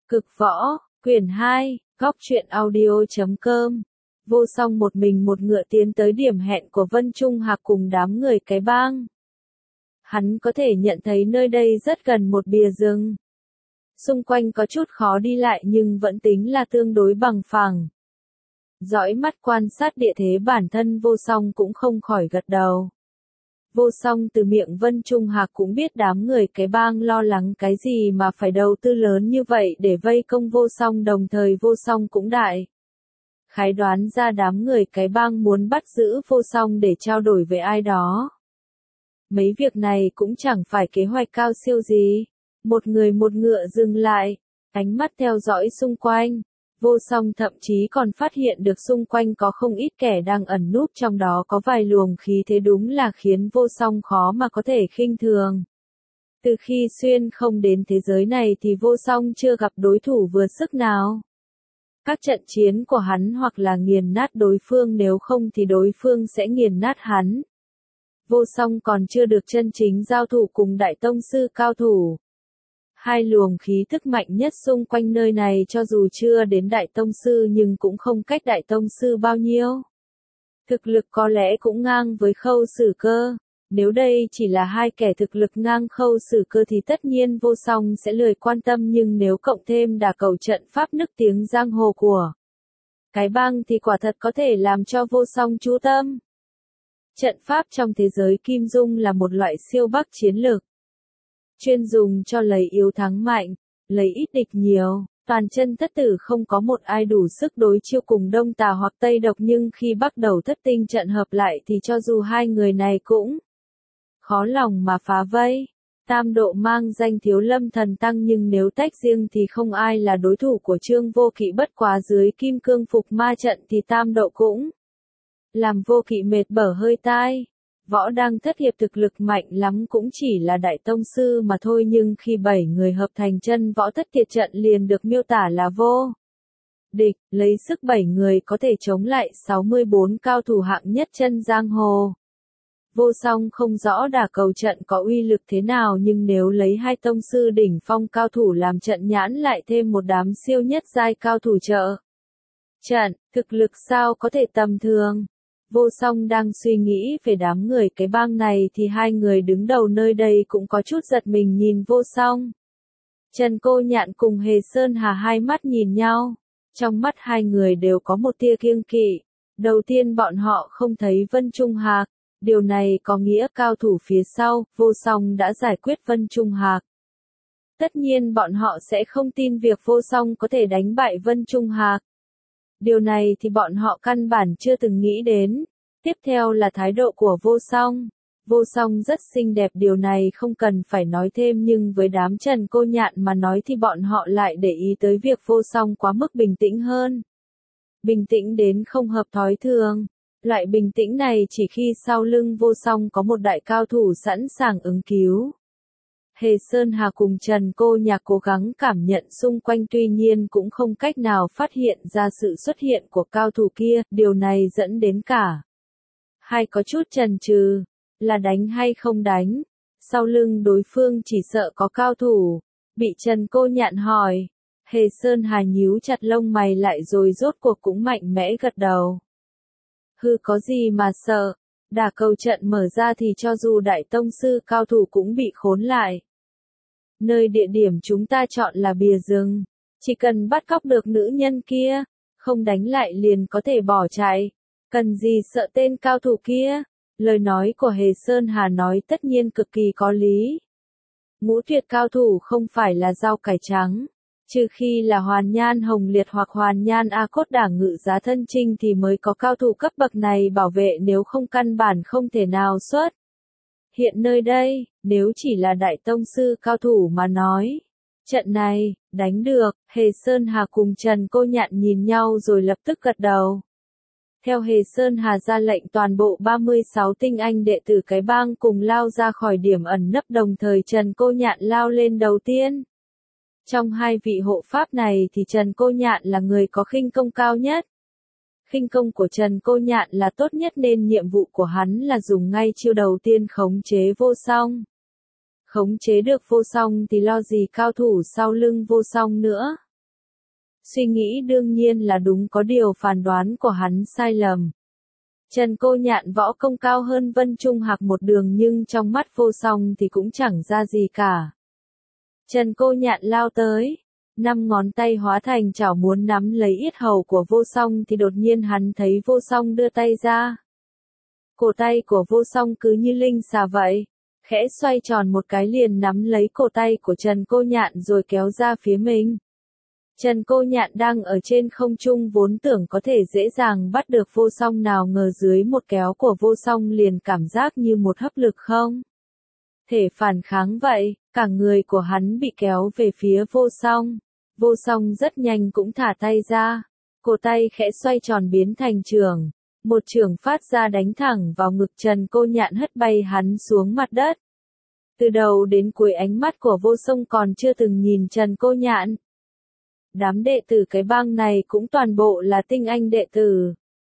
Cực võ, quyển 2, góc truyện audio.com. Vô song một mình một ngựa tiến tới điểm hẹn của Vân Trung Hạc cùng đám người cái bang. Hắn có thể nhận thấy nơi đây rất gần một bìa rừng. Xung quanh có chút khó đi lại nhưng vẫn tính là tương đối bằng phẳng. Dõi mắt quan sát địa thế bản thân Vô Song cũng không khỏi gật đầu. Vô Song từ miệng Vân Trung Hạc cũng biết đám người cái bang lo lắng cái gì mà phải đầu tư lớn như vậy để vây công Vô Song, đồng thời Vô Song cũng đại khái đoán ra đám người cái bang muốn bắt giữ Vô Song để trao đổi với ai đó. Mấy việc này cũng chẳng phải kế hoạch cao siêu gì. Một người một ngựa dừng lại, ánh mắt theo dõi xung quanh. Vô Song thậm chí còn phát hiện được xung quanh có không ít kẻ đang ẩn núp, trong đó có vài luồng khí thế đúng là khiến Vô Song khó mà có thể khinh thường. Từ khi xuyên không đến thế giới này thì Vô Song chưa gặp đối thủ vừa sức nào. Các trận chiến của hắn hoặc là nghiền nát đối phương, nếu không thì đối phương sẽ nghiền nát hắn. Vô Song còn chưa được chân chính giao thủ cùng đại tông sư cao thủ. Hai luồng khí thức mạnh nhất xung quanh nơi này cho dù chưa đến đại tông sư nhưng cũng không cách đại tông sư bao nhiêu. Thực lực có lẽ cũng ngang với Khâu Sử Cơ. Nếu đây chỉ là hai kẻ thực lực ngang Khâu Sử Cơ thì tất nhiên Vô Song sẽ lười quan tâm, nhưng nếu cộng thêm đả cầu trận pháp nức tiếng giang hồ của cái bang thì quả thật có thể làm cho Vô Song chú tâm. Trận pháp trong thế giới Kim Dung là một loại siêu bắc chiến lược, chuyên dùng cho lấy yếu thắng mạnh, lấy ít địch nhiều. Toàn chân thất tử không có một ai đủ sức đối chiêu cùng Đông Tà hoặc Tây Độc, nhưng khi bắt đầu thất tinh trận hợp lại thì cho dù hai người này cũng khó lòng mà phá vây. Tam độ mang danh Thiếu Lâm Thần Tăng, nhưng nếu tách riêng thì không ai là đối thủ của Trương Vô Kỵ, bất quá dưới Kim Cương Phục Ma trận thì tam độ cũng làm Vô Kỵ mệt bở hơi tai. Võ đang thất hiệp thực lực mạnh lắm cũng chỉ là đại tông sư mà thôi, nhưng khi 7 người hợp thành chân võ thất tiệt trận liền được miêu tả là vô địch, lấy sức 7 người có thể chống lại 64 cao thủ hạng nhất chân giang hồ. Vô Song không rõ đả cầu trận có uy lực thế nào, nhưng nếu lấy hai tông sư đỉnh phong cao thủ làm trận nhãn lại thêm một đám siêu nhất giai cao thủ trợ trận, thực lực sao có thể tầm thường. Vô Song đang suy nghĩ về đám người cái bang này thì hai người đứng đầu nơi đây cũng có chút giật mình nhìn Vô Song. Trần Cô Nhạn cùng Hề Sơn Hà hai mắt nhìn nhau, trong mắt hai người đều có một tia kiêng kỵ. Đầu tiên bọn họ không thấy Vân Trung Hạc, điều này có nghĩa cao thủ phía sau Vô Song đã giải quyết Vân Trung Hạc. Tất nhiên bọn họ sẽ không tin việc Vô Song có thể đánh bại Vân Trung Hạc. Điều này thì bọn họ căn bản chưa từng nghĩ đến. Tiếp theo là thái độ của Vô Song. Vô Song rất xinh đẹp, điều này không cần phải nói thêm, nhưng với đám Trần Cô Nhạn mà nói thì bọn họ lại để ý tới việc Vô Song quá mức bình tĩnh hơn. Bình tĩnh đến không hợp thói thường. Loại bình tĩnh này chỉ khi sau lưng Vô Song có một đại cao thủ sẵn sàng ứng cứu. Hề Sơn Hà cùng Trần Cô Nhạc cố gắng cảm nhận xung quanh, tuy nhiên cũng không cách nào phát hiện ra sự xuất hiện của cao thủ kia, điều này dẫn đến cả hai có chút chần chừ, là đánh hay không đánh. Sau lưng đối phương chỉ sợ có cao thủ. Bị Trần Cô Nhạn hỏi, Hề Sơn Hà nhíu chặt lông mày lại rồi rốt cuộc cũng mạnh mẽ gật đầu. Hư, có gì mà sợ, đả cầu trận mở ra thì cho dù đại tông sư cao thủ cũng bị khốn lại. Nơi địa điểm chúng ta chọn là bìa rừng, chỉ cần bắt cóc được nữ nhân kia, không đánh lại liền có thể bỏ chạy, cần gì sợ tên cao thủ kia. Lời nói của Hề Sơn Hà nói tất nhiên cực kỳ có lý. Ngũ tuyệt cao thủ không phải là rau cải trắng, trừ khi là Hoàn Nhan Hồng Liệt hoặc Hoàn Nhan A Cốt Đảng Ngự Giá Thân Trinh thì mới có cao thủ cấp bậc này bảo vệ, nếu không căn bản không thể nào xuất hiện nơi đây. Nếu chỉ là đại tông sư cao thủ mà nói, trận này đánh được. Hề Sơn Hà cùng Trần Cô Nhạn nhìn nhau rồi lập tức gật đầu. Theo Hề Sơn Hà ra lệnh, toàn bộ 36 tinh anh đệ tử cái bang cùng lao ra khỏi điểm ẩn nấp, đồng thời Trần Cô Nhạn lao lên đầu tiên. Trong hai vị hộ pháp này thì Trần Cô Nhạn là người có khinh công cao nhất. Khinh công của Trần Cô Nhạn là tốt nhất nên nhiệm vụ của hắn là dùng ngay chiêu đầu tiên khống chế Vô Song. Khống chế được Vô Song thì lo gì cao thủ sau lưng Vô Song nữa. Suy nghĩ đương nhiên là đúng, có điều phán đoán của hắn sai lầm. Trần Cô Nhạn võ công cao hơn Vân Trung Hạc một đường nhưng trong mắt Vô Song thì cũng chẳng ra gì cả. Trần Cô Nhạn lao tới, 5 ngón tay hóa thành chảo muốn nắm lấy yết hầu của Vô Song thì đột nhiên hắn thấy Vô Song đưa tay ra. Cổ tay của Vô Song cứ như linh xà vậy, khẽ xoay tròn một cái liền nắm lấy cổ tay của Trần Cô Nhạn rồi kéo ra phía mình. Trần Cô Nhạn đang ở trên không trung vốn tưởng có thể dễ dàng bắt được Vô Song, nào ngờ dưới một kéo của Vô Song liền cảm giác như một hấp lực không thể phản kháng vậy, cả người của hắn bị kéo về phía Vô Song. Vô Song rất nhanh cũng thả tay ra, cổ tay khẽ xoay tròn biến thành chưởng, một chưởng phát ra đánh thẳng vào ngực Trần Cô Nhạn hất bay hắn xuống mặt đất. Từ đầu đến cuối ánh mắt của Vô Song còn chưa từng nhìn Trần Cô Nhạn. Đám đệ tử cái bang này cũng toàn bộ là tinh anh đệ tử.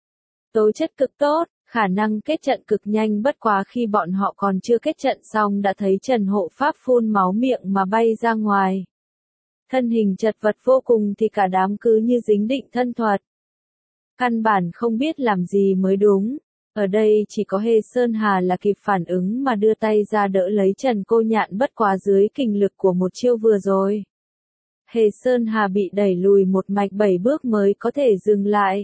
Tố chất cực tốt, khả năng kết trận cực nhanh, bất quá khi bọn họ còn chưa kết trận xong đã thấy Trần Hộ Pháp phun máu miệng mà bay ra ngoài. Thân hình chật vật vô cùng thì cả đám cứ như dính định thân thuật. Căn bản không biết làm gì mới đúng. Ở đây chỉ có Hề Sơn Hà là kịp phản ứng mà đưa tay ra đỡ lấy Trần Cô Nhạn, bất quá dưới kình lực của một chiêu vừa rồi. Hề Sơn Hà bị đẩy lùi một mạch 7 bước mới có thể dừng lại.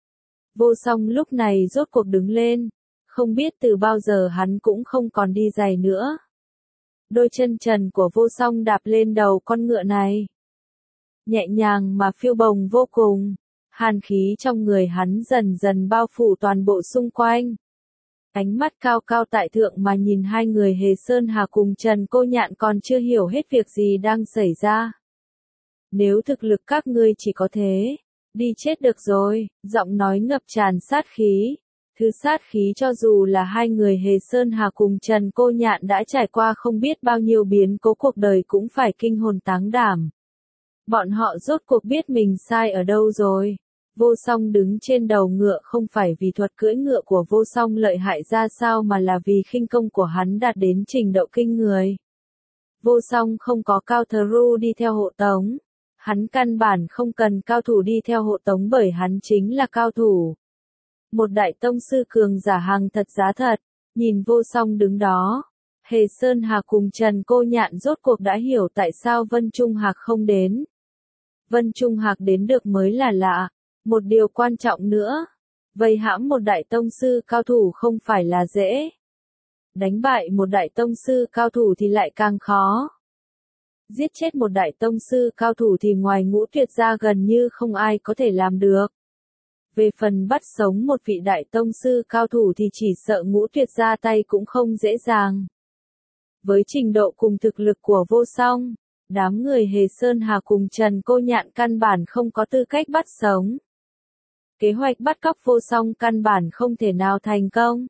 Vô Song lúc này rốt cuộc đứng lên, không biết từ bao giờ hắn cũng không còn đi giày nữa. Đôi chân trần của Vô Song đạp lên đầu con ngựa này. Nhẹ nhàng mà phiêu bồng vô cùng, hàn khí trong người hắn dần dần bao phủ toàn bộ xung quanh. Ánh mắt cao cao tại thượng mà nhìn hai người Hề Sơn Hà cùng Trần Cô Nhạn còn chưa hiểu hết việc gì đang xảy ra. Nếu thực lực các ngươi chỉ có thế, đi chết được rồi, giọng nói ngập tràn sát khí. Thứ sát khí cho dù là hai người Hề Sơn Hà cùng Trần Cô Nhạn đã trải qua không biết bao nhiêu biến cố cuộc đời cũng phải kinh hồn táng đảm. Bọn họ rốt cuộc biết mình sai ở đâu rồi. Vô Song đứng trên đầu ngựa không phải vì thuật cưỡi ngựa của Vô Song lợi hại ra sao mà là vì khinh công của hắn đạt đến trình độ kinh người. Vô Song không có Cao Thờ Ru đi theo hộ tống. Hắn căn bản không cần cao thủ đi theo hộ tống bởi hắn chính là cao thủ. Một đại tông sư cường giả hàng thật giá thật, nhìn Vô Song đứng đó. Hề Sơn Hà cùng Trần Cô Nhạn rốt cuộc đã hiểu tại sao Vân Trung Hạc không đến. Vân Trung Hạc đến được mới là lạ. Một điều quan trọng nữa, vây hãm một đại tông sư cao thủ không phải là dễ. Đánh bại một đại tông sư cao thủ thì lại càng khó. Giết chết một đại tông sư cao thủ thì ngoài Ngũ Tuyệt ra gần như không ai có thể làm được. Về phần bắt sống một vị đại tông sư cao thủ thì chỉ sợ Ngũ Tuyệt ra tay cũng không dễ dàng. Với trình độ cùng thực lực của Vô Song, đám người Hề Sơn Hà cùng Trần Cô Nhạn căn bản không có tư cách bắt sống. Kế hoạch bắt cóc Vô Song căn bản không thể nào thành công.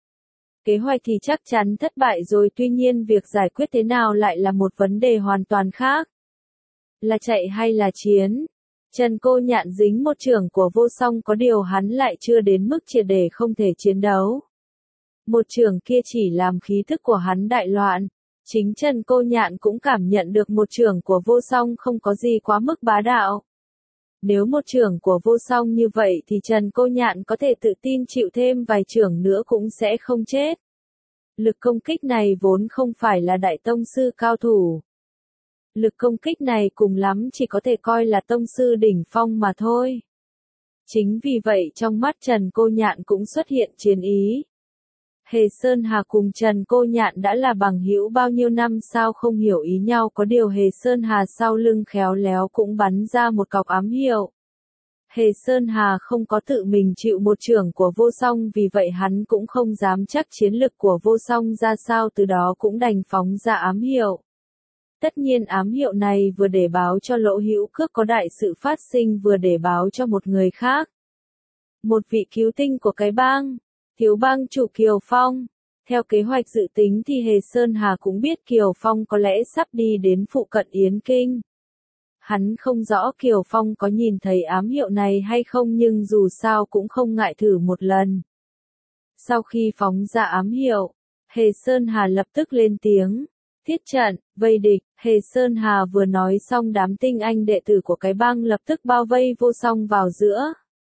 Kế hoạch thì chắc chắn thất bại rồi, tuy nhiên việc giải quyết thế nào lại là một vấn đề hoàn toàn khác. Là chạy hay là chiến? Trần Cô Nhạn dính một chưởng của Vô Song, có điều hắn lại chưa đến mức triệt để không thể chiến đấu. Một chưởng kia chỉ làm khí thức của hắn đại loạn. Chính Trần Cô Nhạn cũng cảm nhận được một chưởng của Vô Song không có gì quá mức bá đạo. Nếu một chưởng của Vô Song như vậy thì Trần Cô Nhạn có thể tự tin chịu thêm vài chưởng nữa cũng sẽ không chết. Lực công kích này vốn không phải là đại tông sư cao thủ. Lực công kích này cùng lắm chỉ có thể coi là tông sư đỉnh phong mà thôi. Chính vì vậy trong mắt Trần Cô Nhạn cũng xuất hiện chiến ý. Hề Sơn Hà cùng Trần Cô Nhạn đã là bằng hữu bao nhiêu năm sao không hiểu ý nhau, có điều Hề Sơn Hà sau lưng khéo léo cũng bắn ra một cọc ám hiệu. Hề Sơn Hà không có tự mình chịu một chưởng của Vô Song, vì vậy hắn cũng không dám chắc chiến lực của Vô Song ra sao, từ đó cũng đành phóng ra ám hiệu. Tất nhiên ám hiệu này vừa để báo cho Lỗ Hữu Cước có đại sự phát sinh, vừa để báo cho một người khác. Một vị cứu tinh của cái bang. Thiếu bang chủ Kiều Phong. Theo kế hoạch dự tính thì Hề Sơn Hà cũng biết Kiều Phong có lẽ sắp đi đến phụ cận Yến Kinh. Hắn không rõ Kiều Phong có nhìn thấy ám hiệu này hay không, nhưng dù sao cũng không ngại thử một lần. Sau khi phóng ra ám hiệu, Hề Sơn Hà lập tức lên tiếng. thiết trận, vây địch. Hề Sơn Hà vừa nói xong đám tinh anh đệ tử của cái bang lập tức bao vây Vô Song vào giữa,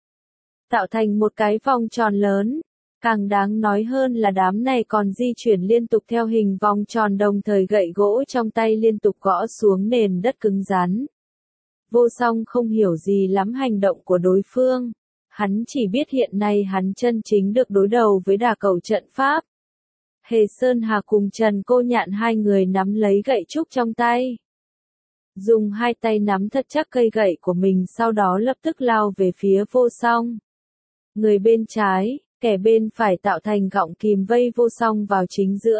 tạo thành một cái vòng tròn lớn. Càng đáng nói hơn là đám này còn di chuyển liên tục theo hình vòng tròn, đồng thời gậy gỗ trong tay liên tục gõ xuống nền đất cứng rắn. Vô Song không hiểu gì lắm hành động của đối phương. Hắn chỉ biết hiện nay hắn chân chính được đối đầu với đả cầu trận pháp. Hề Sơn Hà cùng Trần Cô Nhạn hai người nắm lấy gậy trúc trong tay. Dùng hai tay nắm thật chắc cây gậy của mình, sau đó lập tức lao về phía Vô Song. Người bên trái, kẻ bên phải tạo thành gọng kìm vây Vô Song vào chính giữa.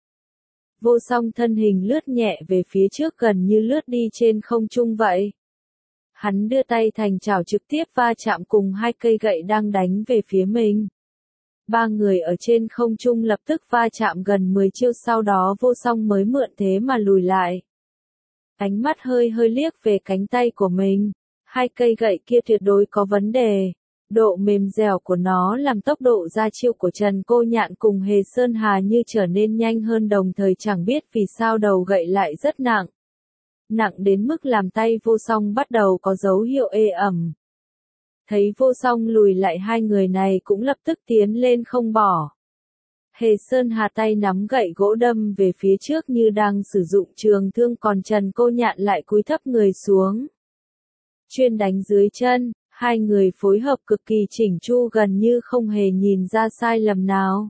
Vô Song thân hình lướt nhẹ về phía trước, gần như lướt đi trên không trung vậy. Hắn đưa tay thành chảo trực tiếp va chạm cùng hai cây gậy đang đánh về phía mình. Ba người ở trên không trung lập tức va chạm gần 10 chiêu, sau đó Vô Song mới mượn thế mà lùi lại. Ánh mắt hơi liếc về cánh tay của mình. Hai cây gậy kia tuyệt đối có vấn đề. Độ mềm dẻo của nó làm tốc độ ra chiêu của Trần Cô Nhạn cùng Hề Sơn Hà như trở nên nhanh hơn, đồng thời chẳng biết vì sao đầu gậy lại rất nặng. Nặng đến mức làm tay Vô Song bắt đầu có dấu hiệu ê ẩm. Thấy Vô Song lùi lại, hai người này cũng lập tức tiến lên không bỏ. Hề Sơn Hà tay nắm gậy gỗ đâm về phía trước như đang sử dụng trường thương, còn Trần Cô Nhạn lại cúi thấp người xuống. Chuyên đánh dưới chân, hai người phối hợp cực kỳ chỉnh chu, gần như không hề nhìn ra sai lầm nào.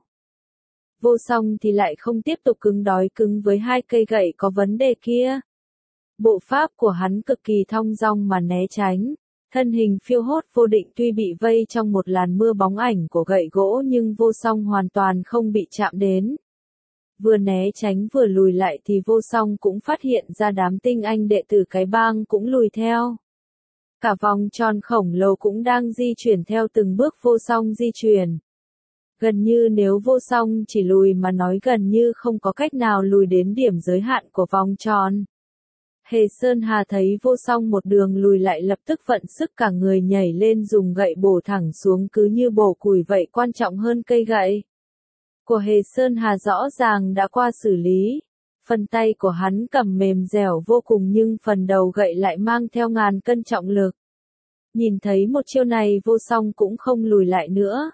Vô Song thì lại không tiếp tục cứng với hai cây gậy có vấn đề kia. Bộ pháp của hắn cực kỳ thong dong mà né tránh. Thân hình phiêu hốt vô định, tuy bị vây trong một làn mưa bóng ảnh của gậy gỗ nhưng Vô Song hoàn toàn không bị chạm đến. Vừa né tránh vừa lùi lại thì Vô Song cũng phát hiện ra đám tinh anh đệ tử cái bang cũng lùi theo. Cả vòng tròn khổng lồ cũng đang di chuyển theo từng bước Vô Song di chuyển. Gần như nếu Vô Song chỉ lùi mà nói, gần như không có cách nào lùi đến điểm giới hạn của vòng tròn. Hề Sơn Hà thấy Vô Song một đường lùi lại, lập tức vận sức cả người nhảy lên dùng gậy bổ thẳng xuống, cứ như bổ củi vậy. Quan trọng hơn, cây gậy của Hề Sơn Hà rõ ràng đã qua xử lý. Phần tay của hắn cầm mềm dẻo vô cùng, nhưng phần đầu gậy lại mang theo ngàn cân trọng lực. Nhìn thấy một chiêu này, Vô Song cũng không lùi lại nữa.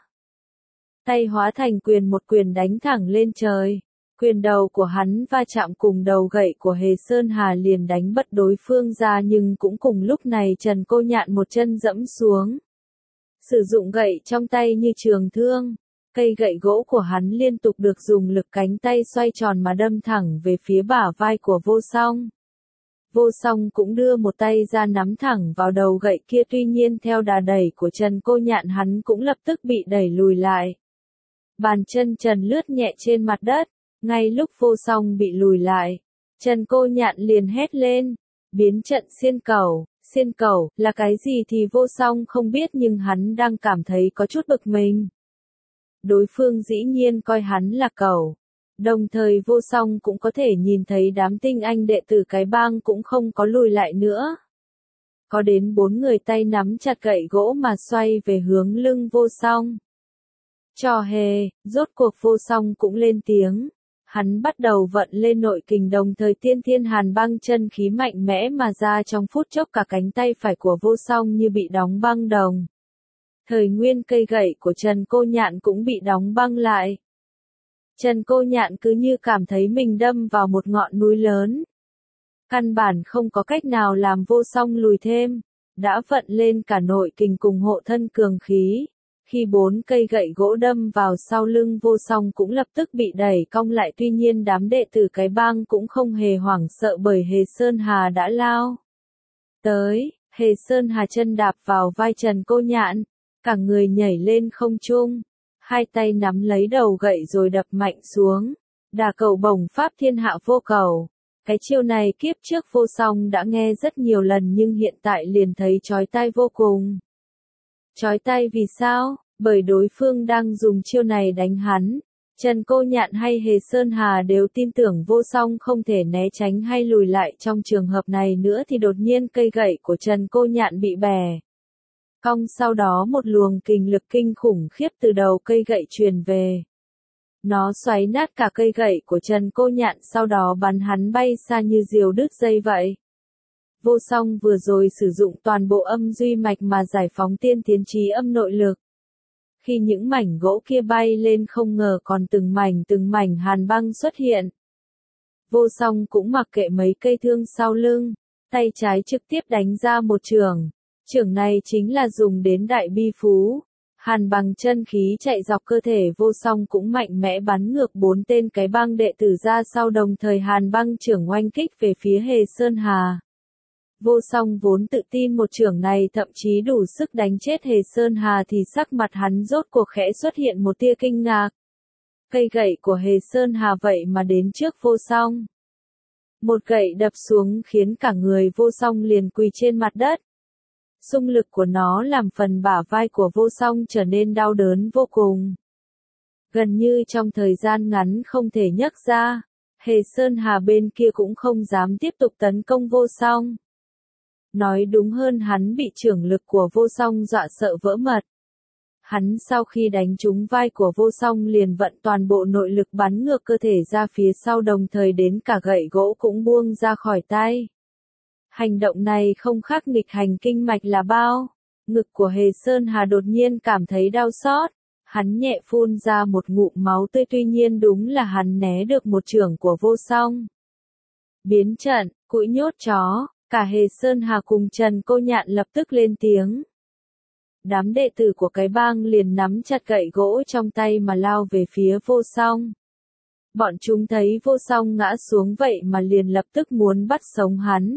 Tay hóa thành quyền, một quyền đánh thẳng lên trời. Quyền đầu của hắn va chạm cùng đầu gậy của Hề Sơn Hà liền đánh bật đối phương ra, nhưng cũng cùng lúc này Trần Cô Nhạn một chân dẫm xuống. Sử dụng gậy trong tay như trường thương, cây gậy gỗ của hắn liên tục được dùng lực cánh tay xoay tròn mà đâm thẳng về phía bả vai của Vô Song. Vô Song cũng đưa một tay ra nắm thẳng vào đầu gậy kia, tuy nhiên theo đà đẩy của Trần Cô Nhạn hắn cũng lập tức bị đẩy lùi lại. Bàn chân Trần lướt nhẹ trên mặt đất. Ngay lúc Vô Song bị lùi lại, Trần Cô Nhạn liền hét lên, biến trận xiên cầu. Xiên cầu là cái gì thì Vô Song không biết, nhưng hắn đang cảm thấy có chút bực mình. Đối phương dĩ nhiên coi hắn là cầu. Đồng thời Vô Song cũng có thể nhìn thấy đám tinh anh đệ tử cái bang cũng không có lùi lại nữa. Có đến 4 người tay nắm chặt gậy gỗ mà xoay về hướng lưng Vô Song. Trò hề, rốt cuộc Vô Song cũng lên tiếng. Hắn bắt đầu vận lên nội kình, đồng thời tiên thiên hàn băng chân khí mạnh mẽ mà ra, trong phút chốc cả cánh tay phải của Vô Song như bị đóng băng đồng. Thời nguyên cây gậy của Trần Cô Nhạn cũng bị đóng băng lại. Trần Cô Nhạn cứ như cảm thấy mình đâm vào một ngọn núi lớn. Căn bản không có cách nào làm Vô Song lùi thêm. Đã vận lên cả nội kình cùng hộ thân cường khí. Khi 4 cây gậy gỗ đâm vào sau lưng Vô Song cũng lập tức bị đẩy cong lại, tuy nhiên đám đệ tử cái bang cũng không hề hoảng sợ bởi Hề Sơn Hà đã lao tới. Hề Sơn Hà chân đạp vào vai Trần Cô Nhạn, cả người nhảy lên không trung, hai tay nắm lấy đầu gậy rồi đập mạnh xuống. Đả cầu bổng pháp thiên hạ vô cầu. Cái chiêu này kiếp trước Vô Song đã nghe rất nhiều lần nhưng hiện tại liền thấy chói tai vô cùng. Chói tai vì sao? Bởi đối phương đang dùng chiêu này đánh hắn. Trần Cô Nhạn hay Hề Sơn Hà đều tin tưởng Vô Song không thể né tránh hay lùi lại trong trường hợp này nữa, thì đột nhiên cây gậy của Trần Cô Nhạn bị bẻ cong, sau đó một luồng kình lực kinh khủng khiếp từ đầu cây gậy truyền về. Nó xoáy nát cả cây gậy của Trần Cô Nhạn sau đó bắn hắn bay xa như diều đứt dây vậy. Vô song vừa rồi sử dụng toàn bộ âm duy mạch mà giải phóng tiên tiến trí âm nội lực. Khi những mảnh gỗ kia bay lên không ngờ còn từng mảnh hàn băng xuất hiện. Vô song cũng mặc kệ mấy cây thương sau lưng, tay trái trực tiếp đánh ra một chưởng. Chưởng này chính là dùng đến đại bi phú. Hàn bằng chân khí chạy dọc cơ thể vô song cũng mạnh mẽ bắn ngược 4 tên cái bang đệ tử ra sau, đồng thời hàn băng chưởng oanh kích về phía Hề Sơn Hà. Vô song vốn tự tin một chưởng này thậm chí đủ sức đánh chết Hề Sơn Hà thì sắc mặt hắn rốt cuộc khẽ xuất hiện một tia kinh ngạc. Cây gậy của Hề Sơn Hà vậy mà đến trước vô song. Một gậy đập xuống khiến cả người vô song liền quỳ trên mặt đất. Xung lực của nó làm phần bả vai của vô song trở nên đau đớn vô cùng. Gần như trong thời gian ngắn không thể nhấc ra, Hề Sơn Hà bên kia cũng không dám tiếp tục tấn công vô song. Nói đúng hơn hắn bị chưởng lực của vô song dọa sợ vỡ mật. Hắn sau khi đánh trúng vai của vô song liền vận toàn bộ nội lực bắn ngược cơ thể ra phía sau, đồng thời đến cả gậy gỗ cũng buông ra khỏi tay. Hành động này không khác nghịch hành kinh mạch là bao. Ngực của Hề Sơn Hà đột nhiên cảm thấy đau xót. Hắn nhẹ phun ra một ngụm máu tươi, tuy nhiên đúng là hắn né được một chưởng của vô song. Biến trận, cũi nhốt chó, cả Hề Sơn Hà cùng Trần Cô Nhạn lập tức lên tiếng. Đám đệ tử của cái bang liền nắm chặt gậy gỗ trong tay mà lao về phía vô song. Bọn chúng thấy vô song ngã xuống vậy mà liền lập tức muốn bắt sống hắn.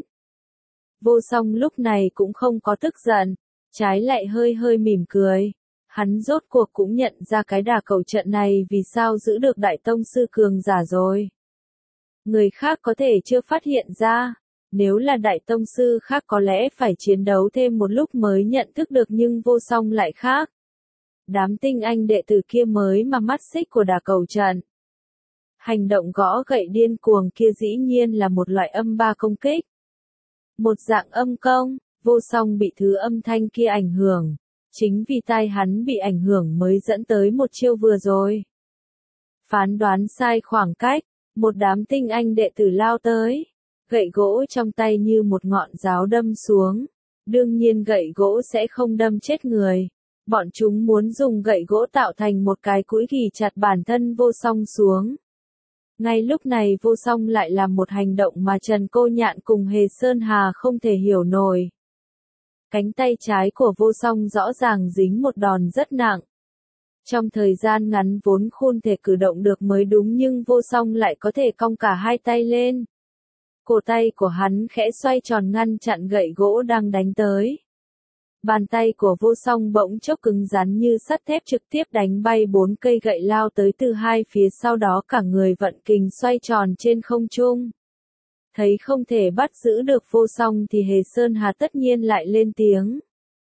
Vô song lúc này cũng không có tức giận, trái lại hơi hơi mỉm cười. Hắn rốt cuộc cũng nhận ra cái đà cầu trận này vì sao giữ được đại tông sư cường giả rồi. Người khác có thể chưa phát hiện ra, nếu là đại tông sư khác có lẽ phải chiến đấu thêm một lúc mới nhận thức được, nhưng vô song lại khác. Đám tinh anh đệ tử kia mới mà mắt xích của đà cầu trận. Hành động gõ gậy điên cuồng kia dĩ nhiên là một loại âm ba công kích. Một dạng âm công, vô song bị thứ âm thanh kia ảnh hưởng. Chính vì tai hắn bị ảnh hưởng mới dẫn tới một chiêu vừa rồi. Phán đoán sai khoảng cách, một đám tinh anh đệ tử lao tới. Gậy gỗ trong tay như một ngọn giáo đâm xuống. Đương nhiên gậy gỗ sẽ không đâm chết người. Bọn chúng muốn dùng gậy gỗ tạo thành một cái cũi ghì chặt bản thân vô song xuống. Ngay lúc này vô song lại làm một hành động mà Trần Cô Nhạn cùng Hề Sơn Hà không thể hiểu nổi. Cánh tay trái của vô song rõ ràng dính một đòn rất nặng. Trong thời gian ngắn vốn không thể cử động được mới đúng, nhưng vô song lại có thể cong cả hai tay lên. Cổ tay của hắn khẽ xoay tròn ngăn chặn gậy gỗ đang đánh tới. Bàn tay của vô song bỗng chốc cứng rắn như sắt thép, trực tiếp đánh bay 4 cây gậy lao tới từ hai phía, sau đó cả người vận kình xoay tròn trên không trung. Thấy không thể bắt giữ được vô song thì Hề Sơn Hà tất nhiên lại lên tiếng.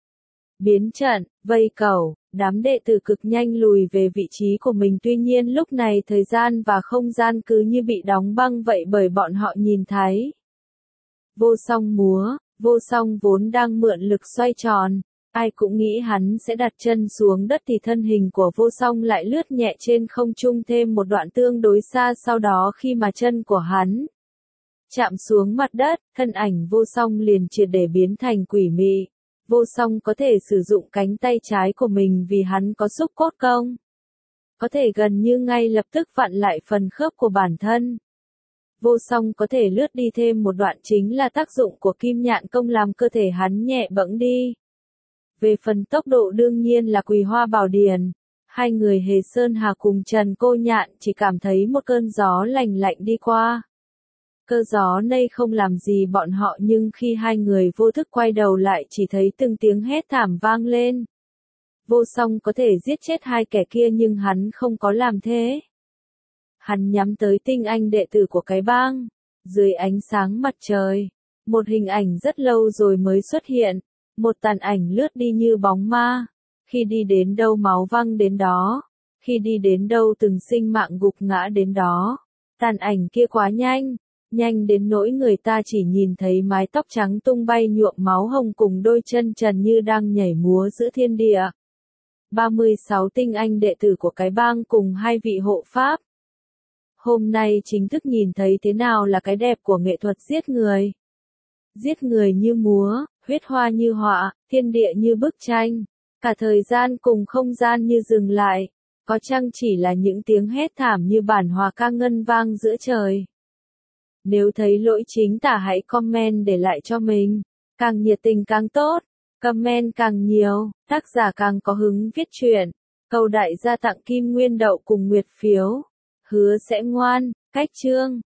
Biến trận, vây cầu, đám đệ tử cực nhanh lùi về vị trí của mình, tuy nhiên lúc này thời gian và không gian cứ như bị đóng băng vậy bởi bọn họ nhìn thấy. Vô song múa, vô song vốn đang mượn lực xoay tròn. Ai cũng nghĩ hắn sẽ đặt chân xuống đất thì thân hình của vô song lại lướt nhẹ trên không trung thêm một đoạn tương đối xa, sau đó khi mà chân của hắn chạm xuống mặt đất, thân ảnh vô song liền triệt để biến thành quỷ mị. Vô song có thể sử dụng cánh tay trái của mình vì hắn có xúc cốt công. Có thể gần như ngay lập tức vặn lại phần khớp của bản thân. Vô song có thể lướt đi thêm một đoạn chính là tác dụng của kim nhạn công làm cơ thể hắn nhẹ bẫng đi. Về phần tốc độ đương nhiên là Quỳ Hoa Bảo Điền. Hai người Hề Sơn Hà cùng Trần Cô Nhạn chỉ cảm thấy một cơn gió lạnh lạnh đi qua. Cơn gió này không làm gì bọn họ, nhưng khi hai người vô thức quay đầu lại chỉ thấy từng tiếng hét thảm vang lên. Vô song có thể giết chết hai kẻ kia nhưng hắn không có làm thế. Hắn nhắm tới tinh anh đệ tử của cái bang. Dưới ánh sáng mặt trời, một hình ảnh rất lâu rồi mới xuất hiện. Một tàn ảnh lướt đi như bóng ma. Khi đi đến đâu máu văng đến đó. Khi đi đến đâu từng sinh mạng gục ngã đến đó. Tàn ảnh kia quá nhanh. Nhanh đến nỗi người ta chỉ nhìn thấy mái tóc trắng tung bay nhuộm máu hồng cùng đôi chân trần như đang nhảy múa giữa thiên địa. 36 tinh anh đệ tử của cái bang cùng 2 vị hộ pháp. Hôm nay chính thức nhìn thấy thế nào là cái đẹp của nghệ thuật giết người. Giết người như múa, huyết hoa như họa, thiên địa như bức tranh, cả thời gian cùng không gian như dừng lại, có chăng chỉ là những tiếng hét thảm như bản hòa ca ngân vang giữa trời. Nếu thấy lỗi chính tả hãy comment để lại cho mình, càng nhiệt tình càng tốt, comment càng nhiều, tác giả càng có hứng viết truyện. Cầu đại gia tặng Kim Nguyên Đậu cùng Nguyệt phiếu, hứa sẽ ngoan, cách chương.